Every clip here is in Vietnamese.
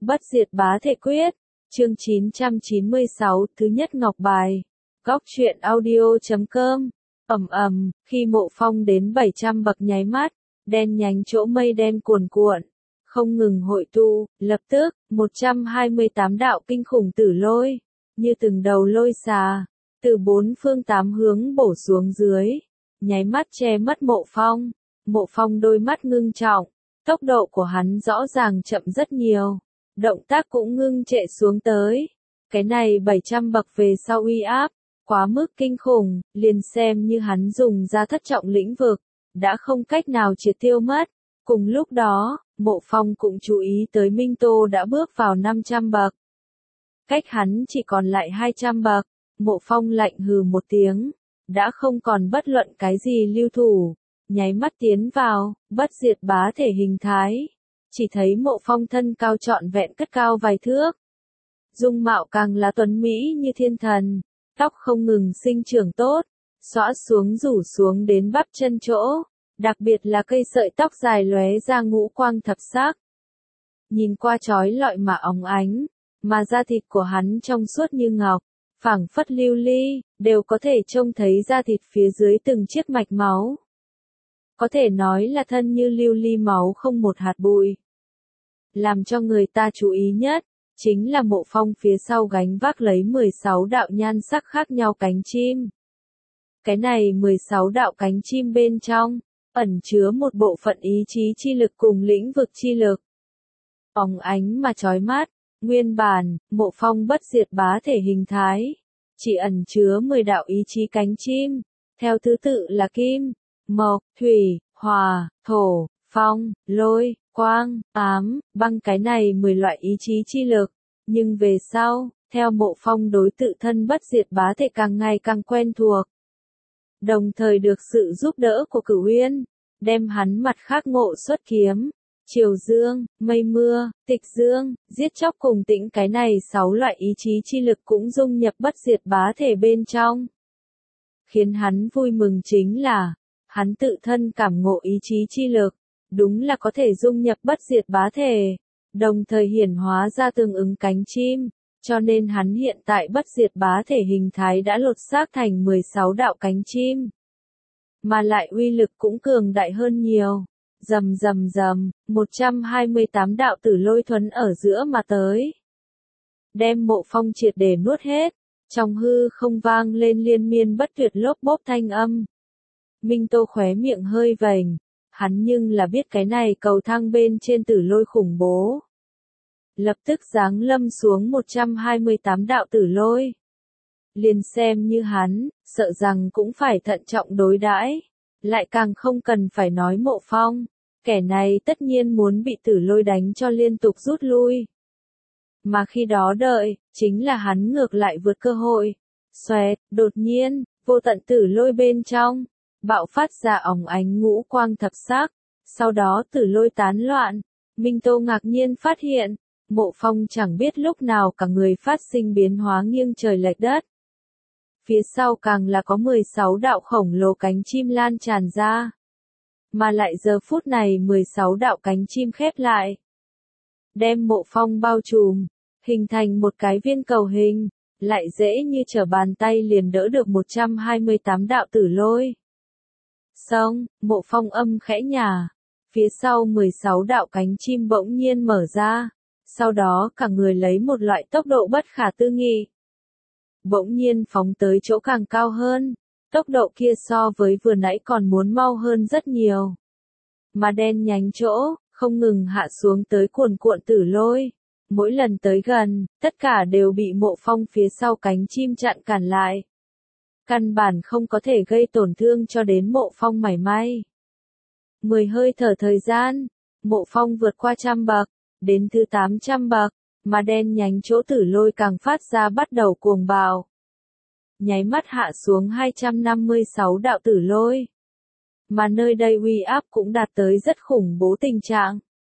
Bất diệt bá thể quyết, chương 996, thứ nhất ngọc bài. Góc truyện audio.com. Khi Mộ Phong đến 700 bậc nháy mắt, đen nhánh chỗ mây đen cuồn cuộn, không ngừng hội tụ, lập tức, 128 đạo kinh khủng tử lôi, như từng đầu lôi xà, từ bốn phương tám hướng bổ xuống dưới, nháy mắt che mất Mộ Phong. Mộ Phong đôi mắt ngưng trọng, tốc độ của hắn rõ ràng chậm rất nhiều, động tác cũng ngưng trệ xuống tới. Cái này 700 bậc về sau uy áp, quá mức kinh khủng, liền xem như hắn dùng ra thất trọng lĩnh vực, đã không cách nào triệt tiêu mất. Cùng lúc đó, Mộ Phong cũng chú ý tới Minh Tô đã bước vào 500 bậc. Cách hắn chỉ còn lại 200 bậc, Mộ Phong lạnh hừ một tiếng, đã không còn bất luận cái gì lưu thủ, nháy mắt tiến vào, bất diệt bá thể hình thái. Chỉ thấy Mộ Phong thân cao trọn vẹn cất cao vài thước. Dung mạo càng là tuấn mỹ như thiên thần, tóc không ngừng sinh trưởng tốt, xõa xuống rủ xuống đến bắp chân chỗ, đặc biệt là cây sợi tóc dài lóe ra ngũ quang thập sắc. Nhìn qua chói lọi mà óng ánh, mà da thịt của hắn trong suốt như ngọc, phảng phất lưu ly, đều có thể trông thấy da thịt phía dưới từng chiếc mạch máu. Có thể nói là thân như lưu ly máu không một hạt bụi. Làm cho người ta chú ý nhất, chính là Mộ Phong phía sau gánh vác lấy 16 đạo nhan sắc khác nhau cánh chim. Cái này 16 đạo cánh chim bên trong, ẩn chứa một bộ phận ý chí chi lực cùng lĩnh vực chi lực. Óng ánh mà chói mắt, nguyên bản, Mộ Phong bất diệt bá thể hình thái, chỉ ẩn chứa 10 đạo ý chí cánh chim, theo thứ tự là kim, mộc, thủy, hỏa, thổ, phong, lôi, quang, ám, băng, cái này 10 loại ý chí chi lực. Nhưng về sau, theo Mộ Phong đối tự thân bất diệt bá thể càng ngày càng quen thuộc. Đồng thời được sự giúp đỡ của Cửu Uyên, đem hắn mặt khác ngộ xuất kiếm, triều dương, mây mưa, tịch dương, giết chóc cùng tĩnh, cái này 6 loại ý chí chi lực cũng dung nhập bất diệt bá thể bên trong. Khiến hắn vui mừng chính là, hắn tự thân cảm ngộ ý chí chi lực, đúng là có thể dung nhập bất diệt bá thể, đồng thời hiển hóa ra tương ứng cánh chim, cho nên hắn hiện tại bất diệt bá thể hình thái đã lột xác thành 16 đạo cánh chim. Mà lại uy lực cũng cường đại hơn nhiều. Rầm rầm rầm, 128 đạo tử lôi thuẫn ở giữa mà tới. Đem Mộ Phong triệt để nuốt hết, trong hư không vang lên liên miên bất tuyệt lốp bốp thanh âm. Minh Tô khóe miệng hơi vành, hắn nhưng là biết cái này cầu thang bên trên tử lôi khủng bố. Lập tức giáng lâm xuống 128 đạo tử lôi. Liền xem như hắn, sợ rằng cũng phải thận trọng đối đãi, lại càng không cần phải nói Mộ Phong, kẻ này tất nhiên muốn bị tử lôi đánh cho liên tục rút lui. Mà khi đó đợi, chính là hắn ngược lại vượt cơ hội. Xoẹt, đột nhiên, vô tận tử lôi bên trong, bạo phát ra óng ánh ngũ quang thập sắc, sau đó tử lôi tán loạn. Minh Tô ngạc nhiên phát hiện, Mộ Phong chẳng biết lúc nào cả người phát sinh biến hóa nghiêng trời lệch đất. Phía sau càng là có 16 đạo khổng lồ cánh chim lan tràn ra. Mà lại giờ phút này 16 đạo cánh chim khép lại. Đem Mộ Phong bao trùm, hình thành một cái viên cầu hình, lại dễ như trở bàn tay liền đỡ được 128 đạo tử lôi. Xong, Mộ Phong âm khẽ nhả, phía sau 16 đạo cánh chim bỗng nhiên mở ra, sau đó cả người lấy một loại tốc độ bất khả tư nghị. Bỗng nhiên phóng tới chỗ càng cao hơn, tốc độ kia so với vừa nãy còn muốn mau hơn rất nhiều. Mà đen nhánh chỗ, không ngừng hạ xuống tới cuồn cuộn tử lôi. Mỗi lần tới gần, tất cả đều bị Mộ Phong phía sau cánh chim chặn cản lại. Căn bản không có thể gây tổn thương cho đến Mộ Phong mảy may. 10 hơi thở thời gian, Mộ Phong vượt qua 100 bậc, đến thứ 800 bậc, mà đen nhánh chỗ tử lôi càng phát ra bắt đầu cuồng bạo. Nháy mắt hạ xuống 256 đạo tử lôi. Mà nơi đây uy áp cũng đạt tới rất khủng bố tình trạng.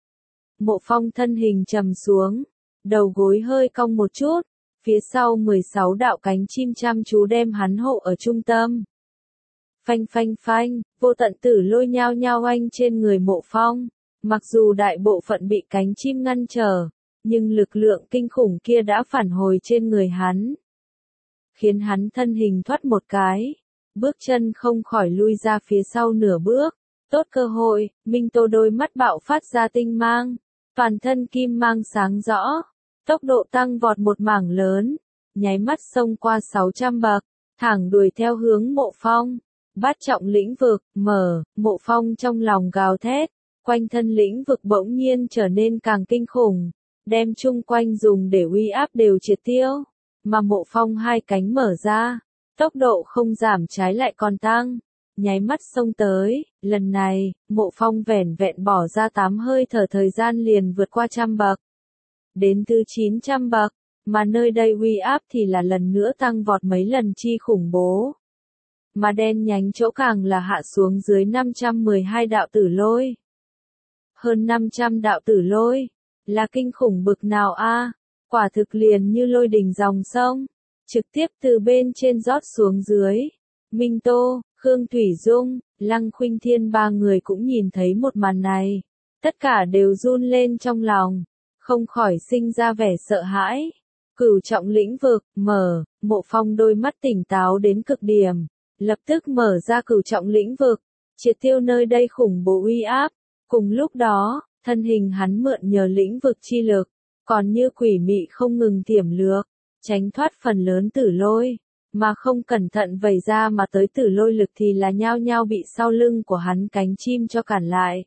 Mộ Phong thân hình trầm xuống, đầu gối hơi cong một chút, phía sau 16 đạo cánh chim chăm chú đem hắn hộ ở trung tâm. Phanh phanh phanh, vô tận tử lôi nhao nhao oanh trên người Mộ Phong, mặc dù đại bộ phận bị cánh chim ngăn trở, nhưng lực lượng kinh khủng kia đã phản hồi trên người hắn, khiến hắn thân hình thoát một cái, bước chân không khỏi lui ra phía sau nửa bước. Tốt cơ hội, Minh Tô đôi mắt bạo phát ra tinh mang, toàn thân kim mang sáng rõ, tốc độ tăng vọt một mảng lớn, nháy mắt xông qua 600 bậc, thẳng đuổi theo hướng Mộ Phong. Bát trọng lĩnh vực, mở, Mộ Phong trong lòng gào thét, quanh thân lĩnh vực bỗng nhiên trở nên càng kinh khủng, đem chung quanh dùng để uy áp đều triệt tiêu, mà Mộ Phong hai cánh mở ra, tốc độ không giảm trái lại còn tăng, nháy mắt xông tới, lần này, Mộ Phong vẻn vẹn bỏ ra 8 hơi thở thời gian liền vượt qua 100 bậc, đến từ 900 bậc, mà nơi đây uy áp thì là lần nữa tăng vọt mấy lần chi khủng bố. Mà đen nhánh chỗ càng là hạ xuống dưới 512 đạo tử lôi. Hơn 500 đạo tử lôi, là kinh khủng bực nào a? Quả thực liền như lôi đình dòng sông, trực tiếp từ bên trên rót xuống dưới. Minh Tô, Khương Thủy Dung, Lăng Khuynh Thiên ba người cũng nhìn thấy một màn này, tất cả đều run lên trong lòng, không khỏi sinh ra vẻ sợ hãi. Cửu trọng lĩnh vực, mở, Mộ Phong đôi mắt tỉnh táo đến cực điểm, lập tức mở ra cửu trọng lĩnh vực, triệt tiêu nơi đây khủng bố uy áp. Cùng lúc đó, thân hình hắn mượn nhờ lĩnh vực chi lực, còn như quỷ mị không ngừng tiềm lược, tránh thoát phần lớn tử lôi, mà không cẩn thận vẩy ra mà tới tử lôi lực thì là nhao nhao bị sau lưng của hắn cánh chim cho cản lại.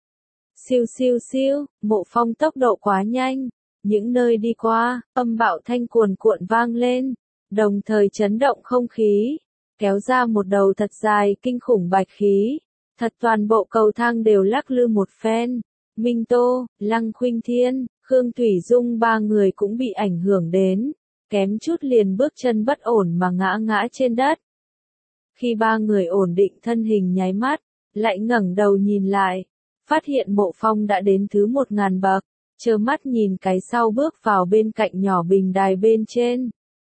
Siêu siêu siêu, Mộ Phong tốc độ quá nhanh, những nơi đi qua, âm bạo thanh cuồn cuộn vang lên, đồng thời chấn động không khí, kéo ra một đầu thật dài kinh khủng bạch khí, thật toàn bộ cầu thang đều lắc lư một phen. Minh Tô, Lăng Khuynh Thiên, Khương Thủy Dung ba người cũng bị ảnh hưởng đến, kém chút liền bước chân bất ổn mà ngã trên đất. Khi ba người ổn định thân hình nháy mắt, lại ngẩng đầu nhìn lại, phát hiện Mộ Phong đã đến thứ 1000 bậc, trơ mắt nhìn cái sau bước vào bên cạnh nhỏ bình đài bên trên.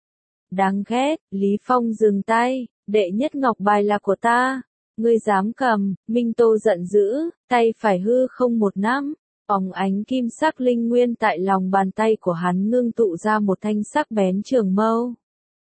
Đáng ghét, Lý Phong dừng tay, đệ nhất ngọc bài là của ta, ngươi dám cầm? Minh Tô giận dữ, tay phải hư không một nắm, óng ánh kim sắc linh nguyên tại lòng bàn tay của hắn ngưng tụ ra một thanh sắc bén trường mâu.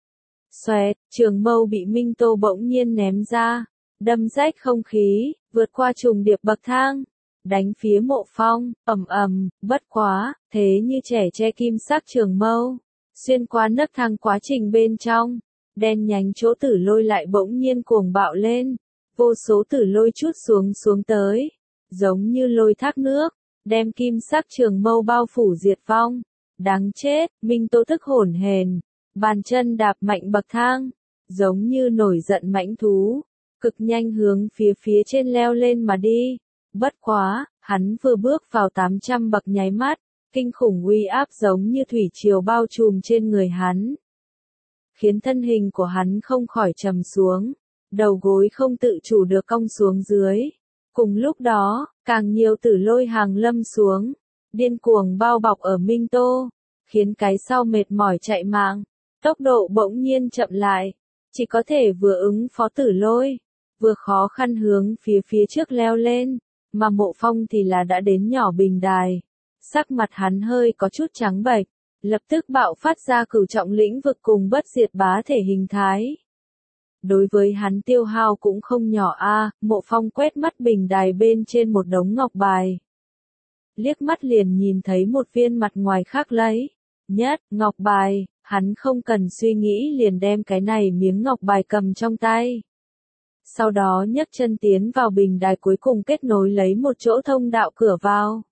Xoẹt, trường mâu bị Minh Tô bỗng nhiên ném ra, đâm rách không khí, vượt qua trùng điệp bậc thang, đánh phía Mộ Phong, ầm ầm, bất quá, thế như trẻ tre kim sắc trường mâu, xuyên qua nấc thang quá trình bên trong, đen nhánh chỗ tử lôi lại bỗng nhiên cuồng bạo lên, vô số tử lôi trút xuống tới, giống như lôi thác nước, đem kim sắc trường mâu bao phủ diệt vong. Đáng chết, Minh Tô tức hổn hển, bàn chân đạp mạnh bậc thang, giống như nổi giận mãnh thú, cực nhanh hướng phía trên leo lên mà đi. Bất quá, hắn vừa bước vào 800 bậc nháy mắt, kinh khủng uy áp giống như thủy triều bao trùm trên người hắn, khiến thân hình của hắn không khỏi trầm xuống, đầu gối không tự chủ được cong xuống dưới. Cùng lúc đó, càng nhiều tử lôi hàng lâm xuống, điên cuồng bao bọc ở Minh Tô, khiến cái sau mệt mỏi chạy mạng, tốc độ bỗng nhiên chậm lại, chỉ có thể vừa ứng phó tử lôi, vừa khó khăn hướng phía trước leo lên, mà Mộ Phong thì là đã đến nhỏ bình đài, sắc mặt hắn hơi có chút trắng bệch, lập tức bạo phát ra cửu trọng lĩnh vực cùng bất diệt bá thể hình thái. Đối với hắn tiêu hao cũng không nhỏ a. Mộ Phong quét mắt bình đài bên trên một đống ngọc bài, liếc mắt liền nhìn thấy một viên mặt ngoài khắc lấy nhất ngọc bài, hắn không cần suy nghĩ liền đem cái này miếng ngọc bài cầm trong tay. Sau đó nhấc chân tiến vào bình đài cuối cùng kết nối lấy một chỗ thông đạo cửa vào.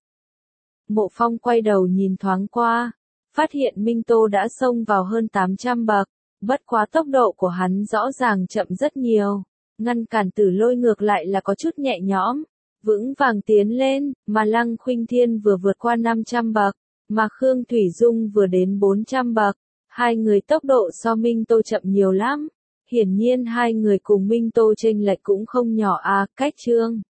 Mộ Phong quay đầu nhìn thoáng qua, phát hiện Minh Tô đã xông vào hơn 800 bậc, bất quá tốc độ của hắn rõ ràng chậm rất nhiều, ngăn cản tử lôi ngược lại là có chút nhẹ nhõm, vững vàng tiến lên, mà Lăng Khuynh Thiên vừa vượt qua 500 bậc, mà Khương Thủy Dung vừa đến 400 bậc, hai người tốc độ so Minh Tô chậm nhiều lắm. Hiển nhiên hai người cùng Minh Tô chênh lệch cũng không nhỏ a. Cách chương